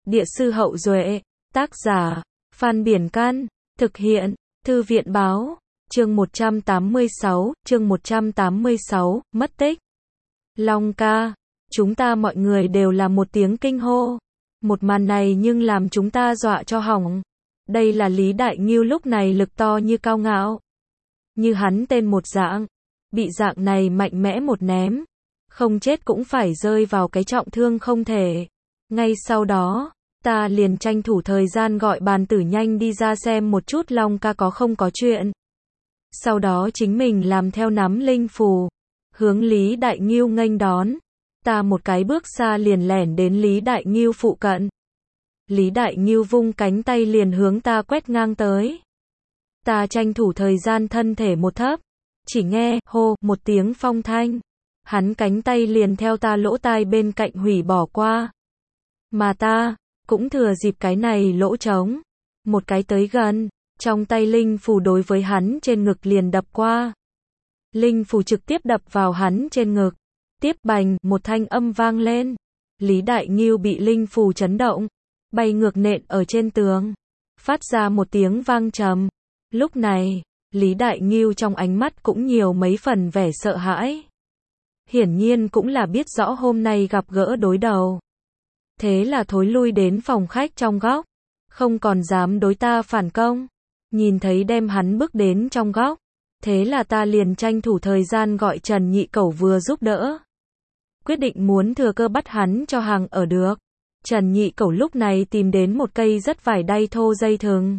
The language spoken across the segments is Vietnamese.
Địa sư Hậu Duệ, tác giả, Phan Biển Can, thực hiện, Thư viện Báo, chương 186, mất tích. Long ca, chúng ta mọi người đều là một tiếng kinh hô. Một màn này nhưng làm chúng ta dọa cho hỏng. Đây là Lý Đại Ngưu lúc này lực to như cao ngạo. Như hắn tên một dạng, bị dạng này mạnh mẽ một ném. Không chết cũng phải rơi vào cái trọng thương không thể. Ngay sau đó, ta liền tranh thủ thời gian gọi bàn tử nhanh đi ra xem một chút Long ca có không có chuyện. Sau đó chính mình làm theo nắm linh phù, hướng Lý Đại Ngưu nghênh đón. Ta một cái bước xa liền lẻn đến Lý Đại Ngưu phụ cận. Lý Đại Ngưu vung cánh tay liền hướng ta quét ngang tới. Ta tranh thủ thời gian thân thể một thấp, chỉ nghe hô một tiếng phong thanh. Hắn cánh tay liền theo ta lỗ tai bên cạnh hủy bỏ qua. Mà ta cũng thừa dịp cái này lỗ trống, một cái tới gần, trong tay linh phù đối với hắn trên ngực liền đập qua. Linh phù trực tiếp đập vào hắn trên ngực. Tiếp bành, một thanh âm vang lên. Lý Đại Ngưu bị linh phù chấn động, bay ngược nện ở trên tường, phát ra một tiếng vang trầm. Lúc này, Lý Đại Ngưu trong ánh mắt cũng nhiều mấy phần vẻ sợ hãi. Hiển nhiên cũng là biết rõ hôm nay gặp gỡ đối đầu. Thế là thối lui đến phòng khách trong góc, không còn dám đối ta phản công. Nhìn thấy đem hắn bước đến trong góc, thế là ta liền tranh thủ thời gian gọi Trần Nhị Cẩu vừa giúp đỡ. Quyết định muốn thừa cơ bắt hắn cho hàng ở được. Trần Nhị Cẩu lúc này tìm đến một cây rất vải đay thô dây thừng.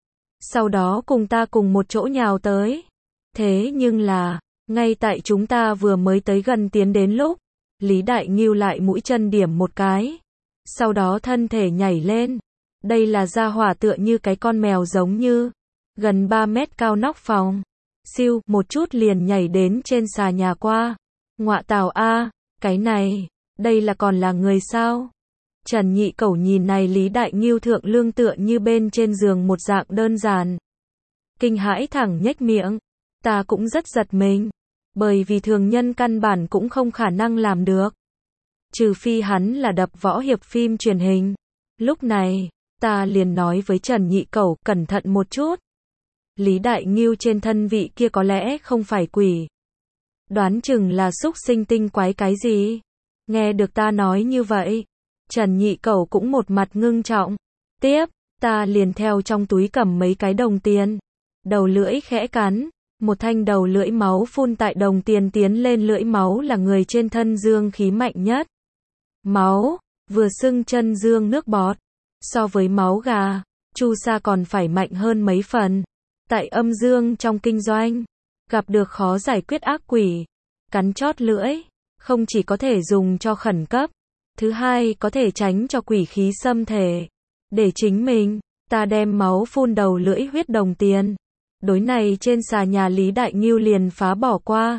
Sau đó cùng ta cùng một chỗ nhào tới. Thế nhưng là, ngay tại chúng ta vừa mới tới gần tiến đến lúc, Lý Đại Ngưu lại mũi chân điểm một cái. Sau đó thân thể nhảy lên. Đây là gia hỏa tựa như cái con mèo giống như. Gần 3 mét cao nóc phòng. Siêu, một chút liền nhảy đến trên xà nhà qua. Ngọa tào a, cái này, đây là còn là người sao? Trần Nhị Cẩu nhìn này Lý Đại Ngưu thượng lương tựa như bên trên giường một dạng đơn giản. Kinh hãi thẳng nhếch miệng. Ta cũng rất giật mình. Bởi vì thường nhân căn bản cũng không khả năng làm được. Trừ phi hắn là đập võ hiệp phim truyền hình. Lúc này, ta liền nói với Trần Nhị Cẩu cẩn thận một chút. Lý Đại Ngưu trên thân vị kia có lẽ không phải quỷ. Đoán chừng là súc sinh tinh quái cái gì. Nghe được ta nói như vậy, Trần Nhị Cẩu cũng một mặt ngưng trọng. Tiếp, ta liền theo trong túi cầm mấy cái đồng tiền. Đầu lưỡi khẽ cắn, một thanh đầu lưỡi máu phun tại đồng tiền tiến lên. Lưỡi máu là người trên thân dương khí mạnh nhất. Máu, vừa sưng chân dương nước bọt. So với máu gà, chu sa còn phải mạnh hơn mấy phần. Tại âm dương trong kinh doanh, gặp được khó giải quyết ác quỷ, cắn chót lưỡi, không chỉ có thể dùng cho khẩn cấp, thứ hai có thể tránh cho quỷ khí xâm thể. Để chính mình, ta đem máu phun đầu lưỡi huyết đồng tiền. Đối này trên xà nhà Lý Đại Ngưu liền phá bỏ qua.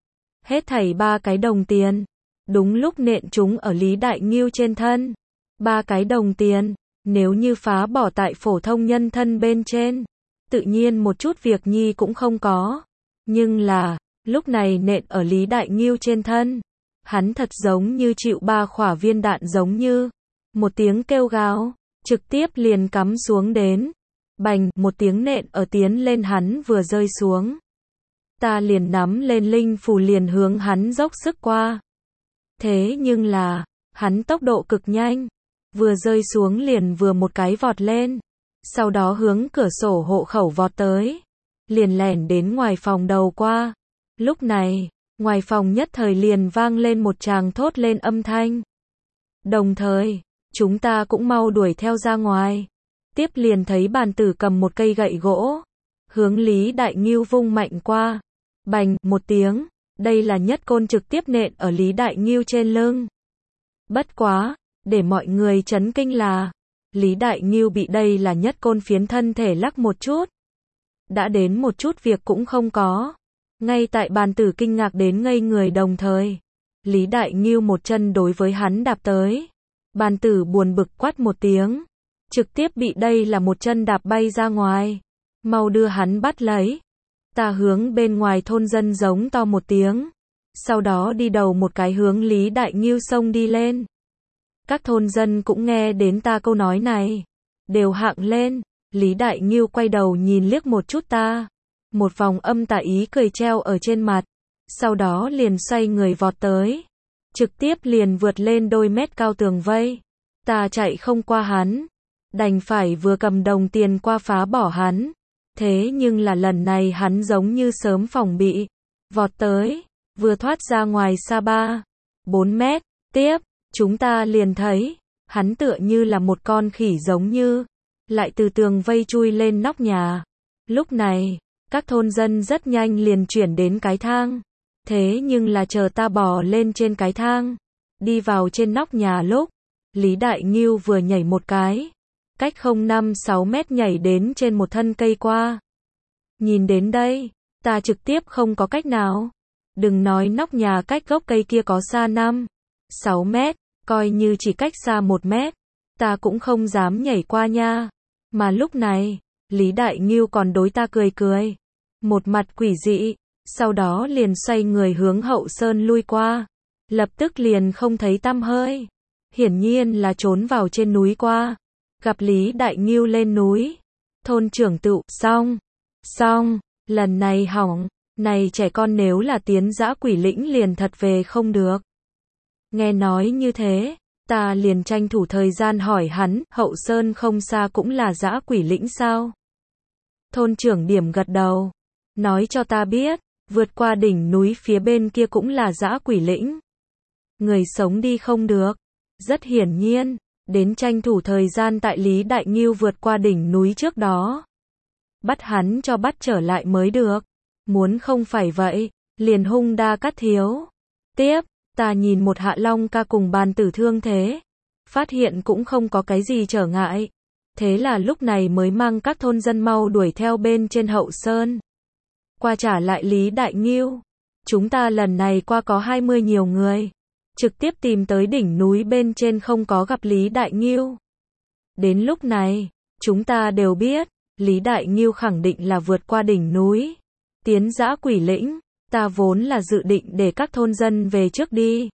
Hết thảy 3 cái đồng tiền, đúng lúc nện chúng ở Lý Đại Ngưu trên thân. 3 cái đồng tiền, nếu như phá bỏ tại phổ thông nhân thân bên trên, tự nhiên một chút việc nhi cũng không có. Nhưng là, lúc này nện ở Lý Đại Ngưu trên thân, hắn thật giống như chịu 3 khỏa viên đạn giống như. Một tiếng kêu gào, trực tiếp liền cắm xuống đến. Bành, một tiếng nện ở tiến lên hắn vừa rơi xuống. Ta liền nắm lên linh phù liền hướng hắn dốc sức qua. Thế nhưng là, hắn tốc độ cực nhanh. Vừa rơi xuống liền vừa một cái vọt lên. Sau đó hướng cửa sổ hộ khẩu vọt tới. Liền lẻn đến ngoài phòng đầu qua. Lúc này, ngoài phòng nhất thời liền vang lên một tràng thốt lên âm thanh. Đồng thời, chúng ta cũng mau đuổi theo ra ngoài. Tiếp liền thấy bàn tử cầm một cây gậy gỗ, hướng Lý Đại Ngưu vung mạnh qua. Bành, một tiếng, đây là nhất côn trực tiếp nện ở Lý Đại Ngưu trên lưng. Bất quá, để mọi người chấn kinh là, Lý Đại Ngưu bị đây là nhất côn phiến thân thể lắc một chút. Đã đến một chút việc cũng không có. Ngay tại bàn tử kinh ngạc đến ngây người đồng thời, Lý Đại Ngưu một chân đối với hắn đạp tới. Bàn tử buồn bực quát một tiếng, trực tiếp bị đây là một chân đạp bay ra ngoài. Mau đưa hắn bắt lấy. Ta hướng bên ngoài thôn dân giống to một tiếng. Sau đó đi đầu một cái hướng Lý Đại Ngưu xông đi lên. Các thôn dân cũng nghe đến ta câu nói này, đều hạng lên. Lý Đại Ngưu quay đầu nhìn liếc một chút ta, một vòng âm tà ý cười treo ở trên mặt, sau đó liền xoay người vọt tới, trực tiếp liền vượt lên đôi mét cao tường vây. Ta chạy không qua hắn, đành phải vừa cầm đồng tiền qua phá bỏ hắn. Thế nhưng là lần này hắn giống như sớm phòng bị, vọt tới, vừa thoát ra ngoài xa 3-4 mét, tiếp, chúng ta liền thấy, hắn tựa như là một con khỉ giống như, lại từ tường vây chui lên nóc nhà. Lúc này, các thôn dân rất nhanh liền chuyển đến cái thang. Thế nhưng là chờ ta bò lên trên cái thang, đi vào trên nóc nhà lúc, Lý Đại Ngưu vừa nhảy một cái, cách không 5-6 mét nhảy đến trên một thân cây qua. Nhìn đến đây, ta trực tiếp không có cách nào. Đừng nói nóc nhà cách gốc cây kia có xa 5-6 mét, coi như chỉ cách xa 1 mét, ta cũng không dám nhảy qua nha. Mà lúc này, Lý Đại Ngưu còn đối ta cười cười, một mặt quỷ dị, sau đó liền xoay người hướng hậu sơn lui qua, lập tức liền không thấy tăm hơi. Hiển nhiên là trốn vào trên núi qua. Gặp Lý Đại Ngưu lên núi, thôn trưởng tựu, xong, lần này hỏng, này trẻ con nếu là tiến dã quỷ lĩnh liền thật về không được. Nghe nói như thế, ta liền tranh thủ thời gian hỏi hắn, hậu sơn không xa cũng là dã quỷ lĩnh sao? Thôn trưởng điểm gật đầu, nói cho ta biết, vượt qua đỉnh núi phía bên kia cũng là dã quỷ lĩnh. Người sống đi không được. Rất hiển nhiên, đến tranh thủ thời gian tại Lý Đại Ngưu vượt qua đỉnh núi trước đó. Bắt hắn cho bắt trở lại mới được. Muốn không phải vậy, liền hung đa cắt thiếu. Tiếp, ta nhìn một Hạ Long ca cùng bàn tử thương thế. Phát hiện cũng không có cái gì trở ngại. Thế là lúc này mới mang các thôn dân mau đuổi theo bên trên hậu sơn. Qua trả lại Lý Đại Ngưu. Chúng ta lần này qua có 20 nhiều người. Trực tiếp tìm tới đỉnh núi bên trên không có gặp Lý Đại Ngưu. Đến lúc này, chúng ta đều biết, Lý Đại Ngưu khẳng định là vượt qua đỉnh núi, tiến dã quỷ lĩnh. Ta vốn là dự định để các thôn dân về trước đi.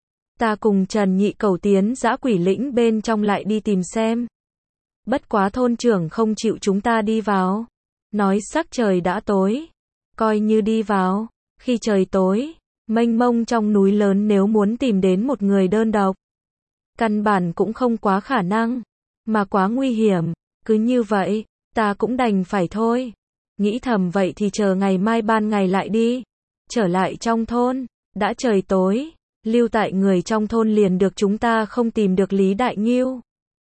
Ta cùng Trần Nhị Cẩu tiến dã quỷ lĩnh bên trong lại đi tìm xem. Bất quá thôn trưởng không chịu chúng ta đi vào. Nói sắc trời đã tối. Coi như đi vào, khi trời tối, mênh mông trong núi lớn nếu muốn tìm đến một người đơn độc, căn bản cũng không quá khả năng, mà quá nguy hiểm. Cứ như vậy, ta cũng đành phải thôi. Nghĩ thầm vậy thì chờ ngày mai ban ngày lại đi. Trở lại trong thôn, đã trời tối, lưu tại người trong thôn liền được chúng ta không tìm được Lý Đại Ngưu.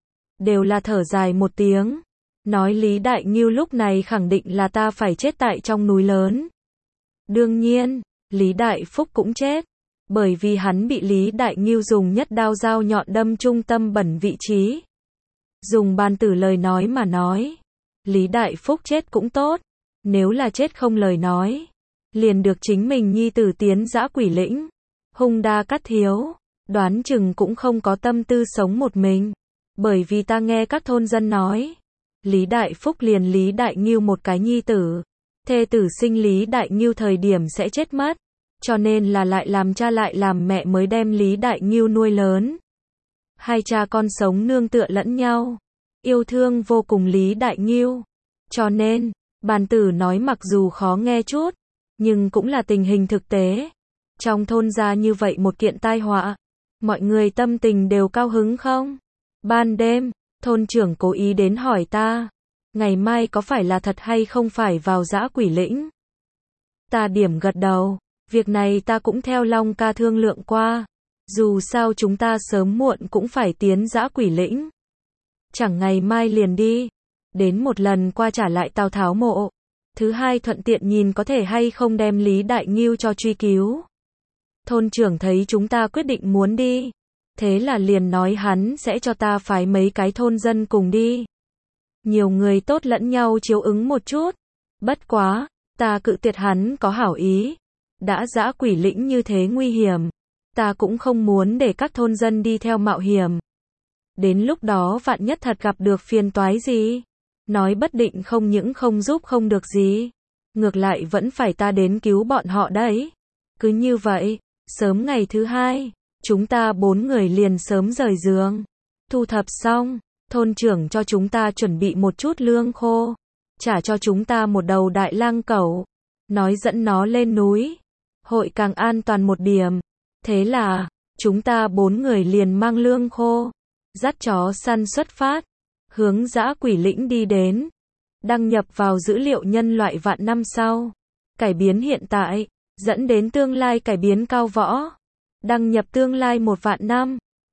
Đều là thở dài một tiếng, nói Lý Đại Ngưu lúc này khẳng định là ta phải chết tại trong núi lớn. Đương nhiên, Lý Đại Phúc cũng chết, bởi vì hắn bị Lý Đại Ngưu dùng nhất đao dao nhọn đâm trung tâm bẩn vị trí. Dùng bàn tử lời nói mà nói, Lý Đại Phúc chết cũng tốt, nếu là chết không lời nói, liền được chính mình nhi tử tiến dã quỷ lĩnh. Hung đa cắt thiếu, đoán chừng cũng không có tâm tư sống một mình, bởi vì ta nghe các thôn dân nói, Lý Đại Phúc liền Lý Đại Ngưu một cái nhi tử, thê tử sinh Lý Đại Ngưu thời điểm sẽ chết mất, cho nên là lại làm cha lại làm mẹ mới đem Lý Đại Ngưu nuôi lớn. Hai cha con sống nương tựa lẫn nhau, yêu thương vô cùng Lý Đại Ngưu. Cho nên, bàn tử nói mặc dù khó nghe chút, nhưng cũng là tình hình thực tế. Trong thôn ra như vậy một kiện tai họa, mọi người tâm tình đều cao hứng không? Ban đêm, thôn trưởng cố ý đến hỏi ta, ngày mai có phải là thật hay không phải vào dã quỷ lĩnh? Ta điểm gật đầu, việc này ta cũng theo Long ca thương lượng qua, dù sao chúng ta sớm muộn cũng phải tiến dã quỷ lĩnh. Chẳng ngày mai liền đi, đến một lần qua trả lại Tào Tháo mộ. Thứ hai thuận tiện nhìn có thể hay không đem Lý Đại Ngưu cho truy cứu. Thôn trưởng thấy chúng ta quyết định muốn đi, thế là liền nói hắn sẽ cho ta phái mấy cái thôn dân cùng đi. Nhiều người tốt lẫn nhau chiếu ứng một chút. Bất quá, ta cự tuyệt hắn có hảo ý. Đã dã quỷ lĩnh như thế nguy hiểm, ta cũng không muốn để các thôn dân đi theo mạo hiểm. Đến lúc đó vạn nhất thật gặp được phiền toái gì, nói bất định không những không giúp không được gì, ngược lại vẫn phải ta đến cứu bọn họ đấy. Cứ như vậy, sớm ngày thứ hai, chúng ta 4 người liền sớm rời giường. Thu thập xong, thôn trưởng cho chúng ta chuẩn bị một chút lương khô, trả cho chúng ta một đầu đại lang cẩu, nói dẫn nó lên núi, hội càng an toàn một điểm. Thế là, chúng ta 4 người liền mang lương khô, dắt chó săn xuất phát, hướng dã quỷ lĩnh đi đến, đăng nhập vào dữ liệu nhân loại vạn năm sau, cải biến hiện tại, dẫn đến tương lai cải biến cao võ, đăng nhập tương lai 1 vạn năm.